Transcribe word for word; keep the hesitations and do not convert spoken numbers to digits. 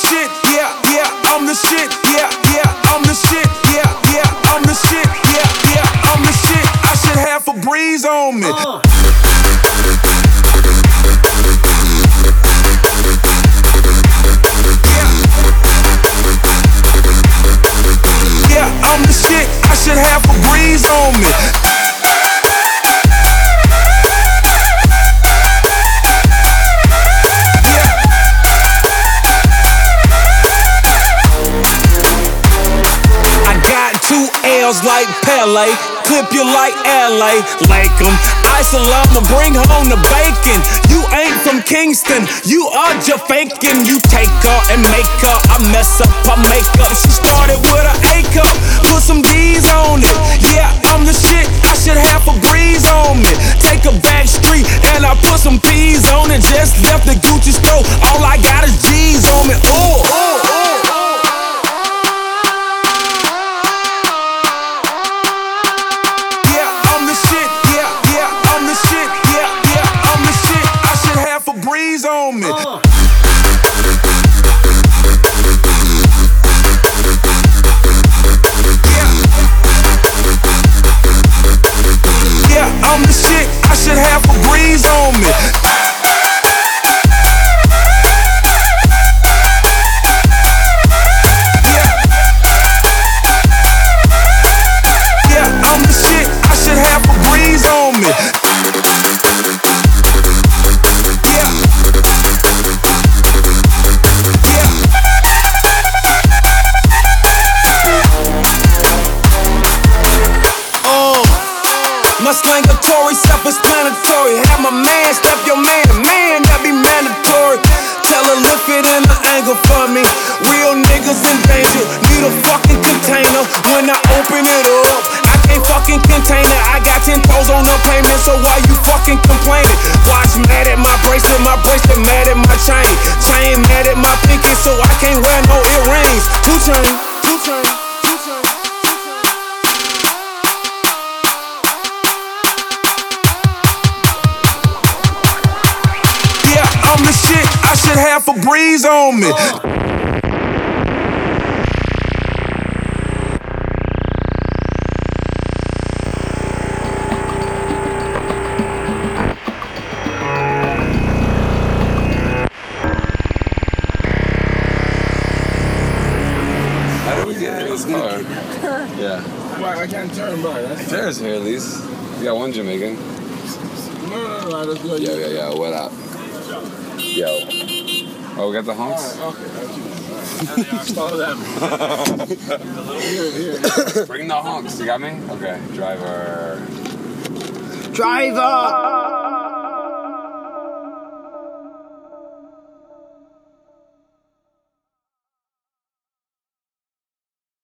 shit, yeah, yeah, I'm the shit, yeah, yeah, I'm the shit, yeah, yeah, I'm the shit, yeah, yeah, I'm the shit. I should have Febreze on me. Uh. Yeah, I'm the shit, I should have Febreze on me. Two L's like Pele, clip you like L A, like 'em. Isolama, bring home the bacon. You ain't from Kingston, you are just faking. You take her and make her, I mess up, I make up. She started with an A cup, put some D's on it. Yeah, I'm the shit, I should have Febreze on me. Take a back street and I put some P's on it. Just left the Gucci store, all I got is G's on me. Ooh, ooh, ooh. Febreze on me. Uh. Yeah. Yeah, I'm the shit. I should have Febreze on me. Yeah. Yeah, I'm the shit. I should have Febreze on me. My slangatory, self-explanatory. Have my man step your man, man, that be mandatory. Tell her lift it in the angle for me. Real niggas in danger, need a fucking container. When I open it up, I can't fucking contain it. I got ten toes on the payment, so why you fucking complaining? Watch mad at my bracelet, my bracelet mad at my chain. Chain mad at my pinky, so I can't wear no earrings. Two chain, two chain. I'm the shit, I should have Febreze on me. Uh. How do we get in this car? Yeah. Why I can't turn by? There's here at least. We got one Jamaican. No, no, no, let's go. Yo, yo, yo, what up? Yo. Oh, we got the honks? Right, okay, okay. Follow them. Here, here. Bring the honks. You got me? Okay. Driver. Driver!